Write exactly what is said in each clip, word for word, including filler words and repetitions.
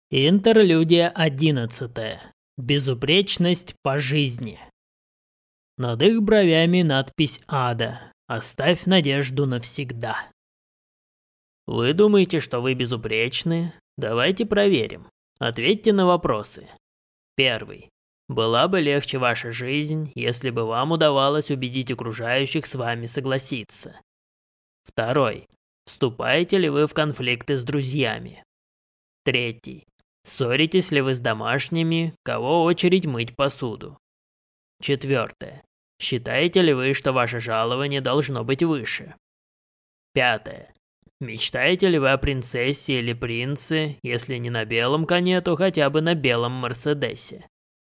Интерлюдия одиннадцатая. Безупречность по жизни. Над их бровями надпись «Ада». Оставь надежду навсегда. Вы думаете, что вы безупречны? Давайте проверим. Ответьте на вопросы. Первый. Была бы легче ваша жизнь, если бы вам удавалось убедить окружающих с вами согласиться? Второй. Вступаете ли вы в конфликты с друзьями? Третий. Ссоритесь ли вы с домашними, кого очередь мыть посуду? Четвертое. Считаете ли вы, что ваше жалование должно быть выше? Пятое. Мечтаете ли вы о принцессе или принце, если не на белом коне, то хотя бы на белом Мерседесе?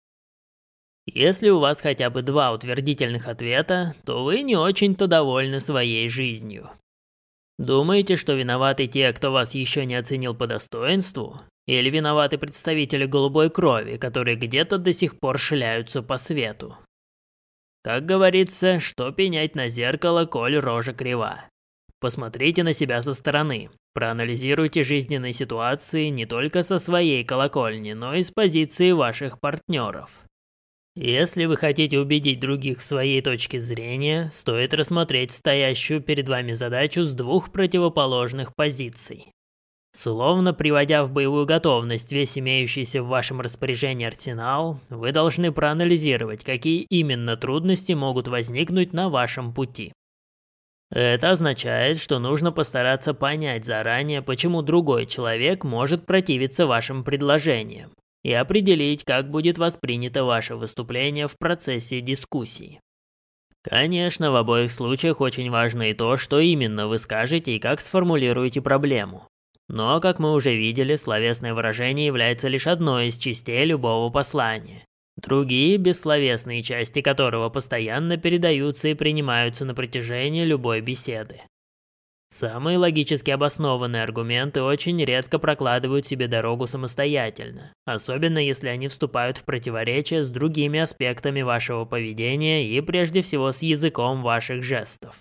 Если у вас хотя бы два утвердительных ответа, то вы не очень-то довольны своей жизнью. Думаете, что виноваты те, кто вас еще не оценил по достоинству? Или виноваты представители голубой крови, которые где-то до сих пор шляются по свету? Как говорится, что пенять на зеркало, коль рожа крива. Посмотрите на себя со стороны, проанализируйте жизненные ситуации не только со своей колокольни, но и с позиции ваших партнеров. Если вы хотите убедить других в своей точке зрения, стоит рассмотреть стоящую перед вами задачу с двух противоположных позиций. Словно приводя в боевую готовность весь имеющийся в вашем распоряжении арсенал, вы должны проанализировать, какие именно трудности могут возникнуть на вашем пути. Это означает, что нужно постараться понять заранее, почему другой человек может противиться вашим предложениям, и определить, как будет воспринято ваше выступление в процессе дискуссий. Конечно, в обоих случаях очень важно и то, что именно вы скажете и как сформулируете проблему. Но, как мы уже видели, словесное выражение является лишь одной из частей любого послания. Другие, бессловесные части которого постоянно передаются и принимаются на протяжении любой беседы. Самые логически обоснованные аргументы очень редко прокладывают себе дорогу самостоятельно, особенно если они вступают в противоречие с другими аспектами вашего поведения и прежде всего с языком ваших жестов.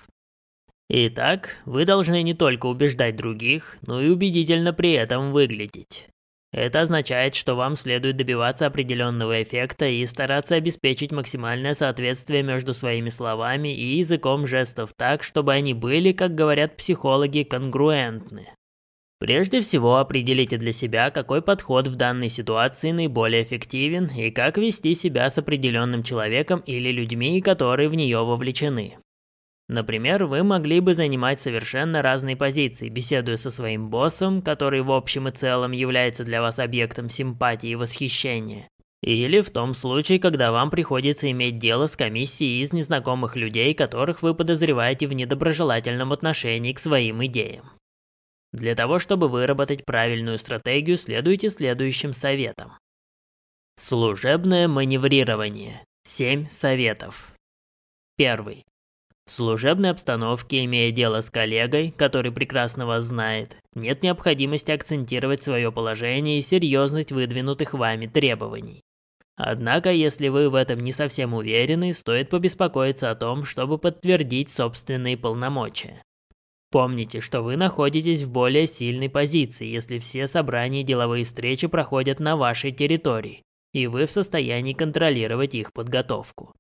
Итак, вы должны не только убеждать других, но и убедительно при этом выглядеть. Это означает, что вам следует добиваться определенного эффекта и стараться обеспечить максимальное соответствие между своими словами и языком жестов так, чтобы они были, как говорят психологи, конгруентны. Прежде всего, определите для себя, какой подход в данной ситуации наиболее эффективен и как вести себя с определенным человеком или людьми, которые в нее вовлечены. Например, вы могли бы занимать совершенно разные позиции, беседуя со своим боссом, который в общем и целом является для вас объектом симпатии и восхищения. Или в том случае, когда вам приходится иметь дело с комиссией из незнакомых людей, которых вы подозреваете в недоброжелательном отношении к своим идеям. Для того, чтобы выработать правильную стратегию, следуйте следующим советам. Служебное маневрирование. Семь советов. Первый. В служебной обстановке, имея дело с коллегой, который прекрасно вас знает, нет необходимости акцентировать свое положение и серьезность выдвинутых вами требований. Однако, если вы в этом не совсем уверены, стоит побеспокоиться о том, чтобы подтвердить собственные полномочия. Помните, что вы находитесь в более сильной позиции, если все собрания и деловые встречи проходят на вашей территории, и вы в состоянии контролировать их подготовку.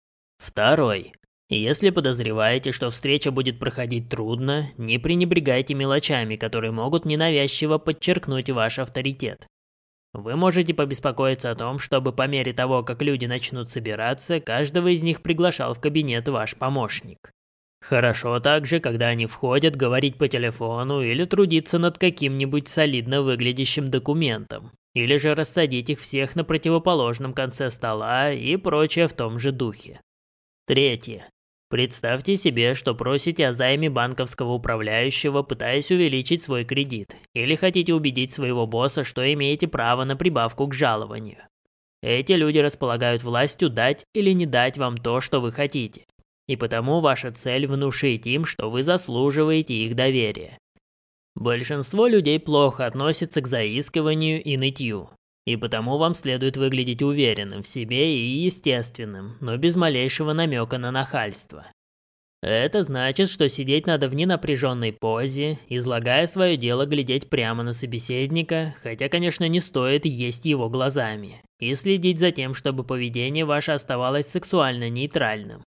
Второй. Если подозреваете, что встреча будет проходить трудно, не пренебрегайте мелочами, которые могут ненавязчиво подчеркнуть ваш авторитет. Вы можете побеспокоиться о том, чтобы по мере того, как люди начнут собираться, каждого из них приглашал в кабинет ваш помощник. Хорошо также, когда они входят, говорить по телефону или трудиться над каким-нибудь солидно выглядящим документом, или же рассадить их всех на противоположном конце стола и прочее в том же духе. Третье. Представьте себе, что просите о займе банковского управляющего, пытаясь увеличить свой кредит, или хотите убедить своего босса, что имеете право на прибавку к жалованию. Эти люди располагают властью дать или не дать вам то, что вы хотите, и потому ваша цель внушить им, что вы заслуживаете их доверия. Большинство людей плохо относятся к заискиванию и нытью. И потому вам следует выглядеть уверенным в себе и естественным, но без малейшего намека на нахальство. Это значит, что сидеть надо в ненапряженной позе, излагая свое дело, глядеть прямо на собеседника, хотя, конечно, не стоит есть его глазами, и следить за тем, чтобы поведение ваше оставалось сексуально нейтральным.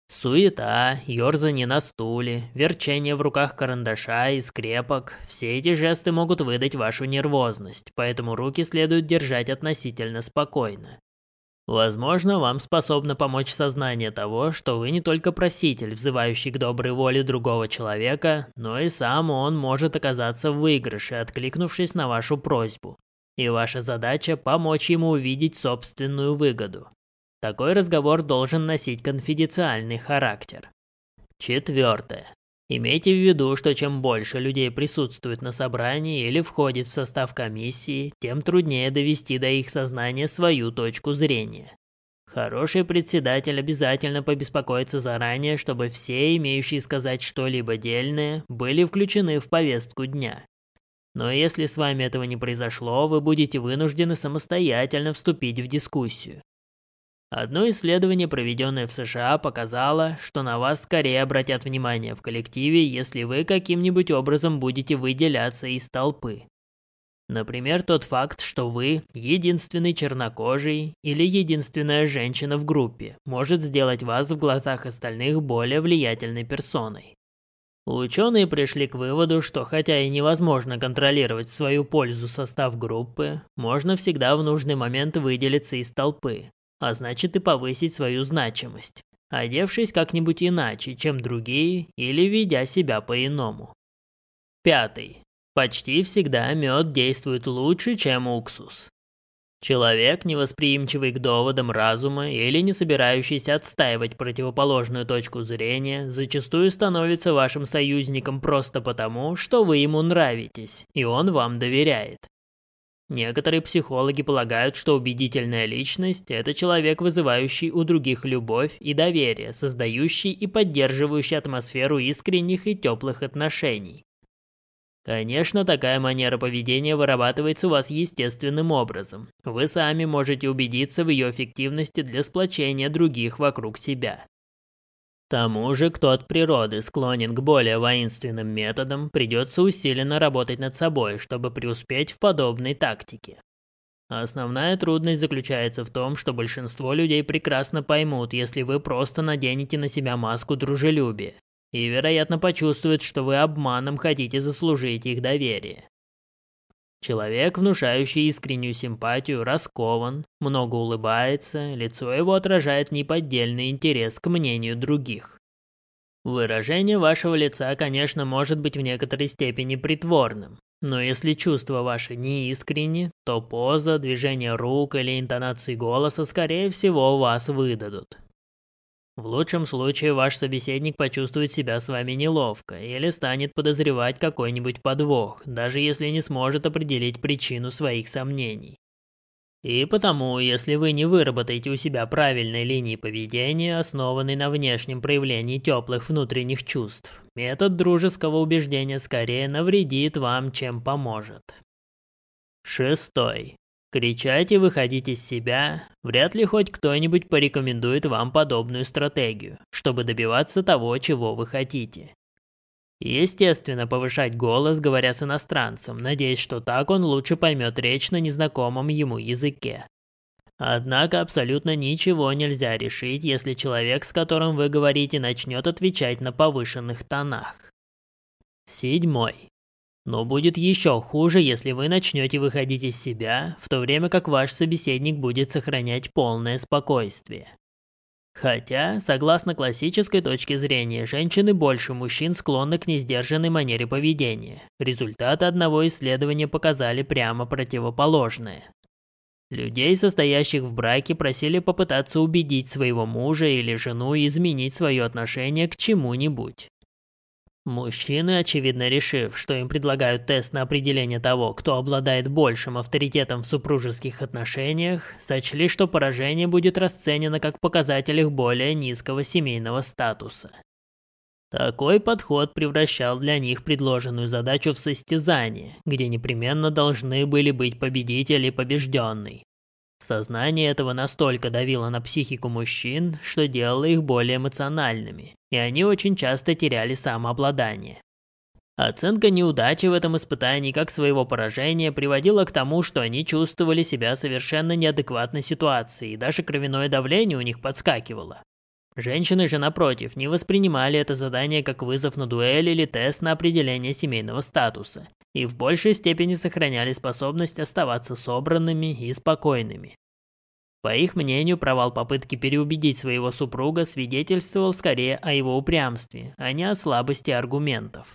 Суета, ерзание на стуле, верчение в руках карандаша и скрепок – все эти жесты могут выдать вашу нервозность, поэтому руки следует держать относительно спокойно. Возможно, вам способно помочь сознание того, что вы не только проситель, взывающий к доброй воле другого человека, но и сам он может оказаться в выигрыше, откликнувшись на вашу просьбу. И ваша задача – помочь ему увидеть собственную выгоду. Такой разговор должен носить конфиденциальный характер. Четвертое. Имейте в виду, что чем больше людей присутствует на собрании или входит в состав комиссии, тем труднее довести до их сознания свою точку зрения. Хороший председатель обязательно побеспокоится заранее, чтобы все, имеющие сказать что-либо дельное, были включены в повестку дня. Но если с вами этого не произошло, вы будете вынуждены самостоятельно вступить в дискуссию. Одно исследование, проведенное в США, показало, что на вас скорее обратят внимание в коллективе, если вы каким-нибудь образом будете выделяться из толпы. Например, тот факт, что вы единственный чернокожий или единственная женщина в группе, может сделать вас в глазах остальных более влиятельной персоной. Ученые пришли к выводу, что хотя и невозможно контролировать в свою пользу состав группы, можно всегда в нужный момент выделиться из толпы. А значит и повысить свою значимость, одевшись как-нибудь иначе, чем другие, или ведя себя по-иному. Пятый. Почти всегда мед действует лучше, чем уксус. Человек, невосприимчивый к доводам разума или не собирающийся отстаивать противоположную точку зрения, зачастую становится вашим союзником просто потому, что вы ему нравитесь, и он вам доверяет. Некоторые психологи полагают, что убедительная личность – это человек, вызывающий у других любовь и доверие, создающий и поддерживающий атмосферу искренних и теплых отношений. Конечно, такая манера поведения вырабатывается у вас естественным образом. Вы сами можете убедиться в ее эффективности для сплочения других вокруг себя. К тому же, кто от природы склонен к более воинственным методам, придется усиленно работать над собой, чтобы преуспеть в подобной тактике. Основная трудность заключается в том, что большинство людей прекрасно поймут, если вы просто наденете на себя маску дружелюбия, и, вероятно, почувствуют, что вы обманом хотите заслужить их доверие. Человек, внушающий искреннюю симпатию, раскован, много улыбается, лицо его отражает неподдельный интерес к мнению других. Выражение вашего лица, конечно, может быть в некоторой степени притворным, но если чувства ваши не искренни, то поза, движение рук или интонации голоса, скорее всего, вас выдадут. В лучшем случае ваш собеседник почувствует себя с вами неловко или станет подозревать какой-нибудь подвох, даже если не сможет определить причину своих сомнений. И потому, если вы не выработаете у себя правильной линии поведения, основанной на внешнем проявлении теплых внутренних чувств, метод дружеского убеждения скорее навредит вам, чем поможет. Шестой. Кричать и выходить из себя, вряд ли хоть кто-нибудь порекомендует вам подобную стратегию, чтобы добиваться того, чего вы хотите. Естественно, повышать голос, говоря с иностранцем, надеясь, что так он лучше поймет речь на незнакомом ему языке. Однако абсолютно ничего нельзя решить, если человек, с которым вы говорите, начнет отвечать на повышенных тонах. Седьмой. Но будет еще хуже, если вы начнете выходить из себя, в то время как ваш собеседник будет сохранять полное спокойствие. Хотя, согласно классической точке зрения, женщины больше мужчин склонны к несдержанной манере поведения. Результаты одного исследования показали прямо противоположное. Людей, состоящих в браке, просили попытаться убедить своего мужа или жену изменить свое отношение к чему-нибудь. Мужчины, очевидно решив, что им предлагают тест на определение того, кто обладает большим авторитетом в супружеских отношениях, сочли, что поражение будет расценено как показатель их более низкого семейного статуса. Такой подход превращал для них предложенную задачу в состязание, где непременно должны были быть победитель и побежденный. Сознание этого настолько давило на психику мужчин, что делало их более эмоциональными, и они очень часто теряли самообладание. Оценка неудачи в этом испытании как своего поражения приводила к тому, что они чувствовали себя совершенно неадекватной ситуации, и даже кровяное давление у них подскакивало. Женщины же, напротив, не воспринимали это задание как вызов на дуэль или тест на определение семейного статуса, и в большей степени сохраняли способность оставаться собранными и спокойными. По их мнению, провал попытки переубедить своего супруга свидетельствовал скорее о его упрямстве, а не о слабости аргументов.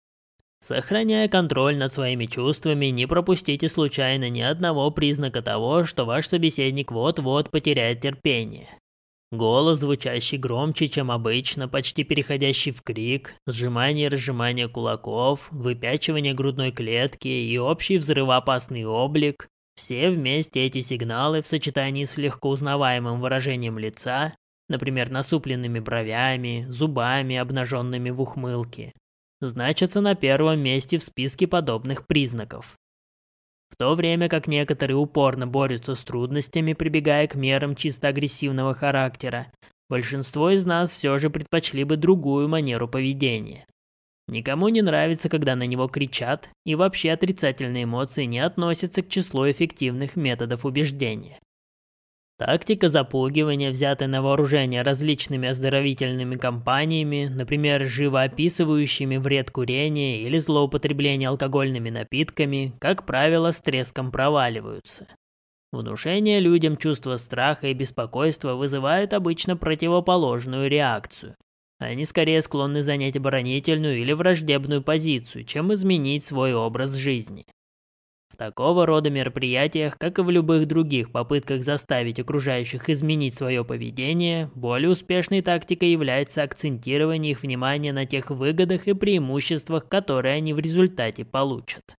Сохраняя контроль над своими чувствами, не пропустите случайно ни одного признака того, что ваш собеседник вот-вот потеряет терпение. Голос, звучащий громче, чем обычно, почти переходящий в крик, сжимание и разжимание кулаков, выпячивание грудной клетки и общий взрывоопасный облик – все вместе эти сигналы в сочетании с легко узнаваемым выражением лица, например, насупленными бровями, зубами, обнаженными в ухмылке, значатся на первом месте в списке подобных признаков. В то время как некоторые упорно борются с трудностями, прибегая к мерам чисто агрессивного характера, большинство из нас все же предпочли бы другую манеру поведения. Никому не нравится, когда на него кричат, и вообще отрицательные эмоции не относятся к числу эффективных методов убеждения. Тактика запугивания, взятая на вооружение различными оздоровительными кампаниями, например, живоописывающими вред курения или злоупотребления алкогольными напитками, как правило, с треском проваливаются. Внушение людям чувства страха и беспокойства вызывает обычно противоположную реакцию. Они скорее склонны занять оборонительную или враждебную позицию, чем изменить свой образ жизни. В такого рода мероприятиях, как и в любых других попытках заставить окружающих изменить свое поведение, более успешной тактикой является акцентирование их внимания на тех выгодах и преимуществах, которые они в результате получат.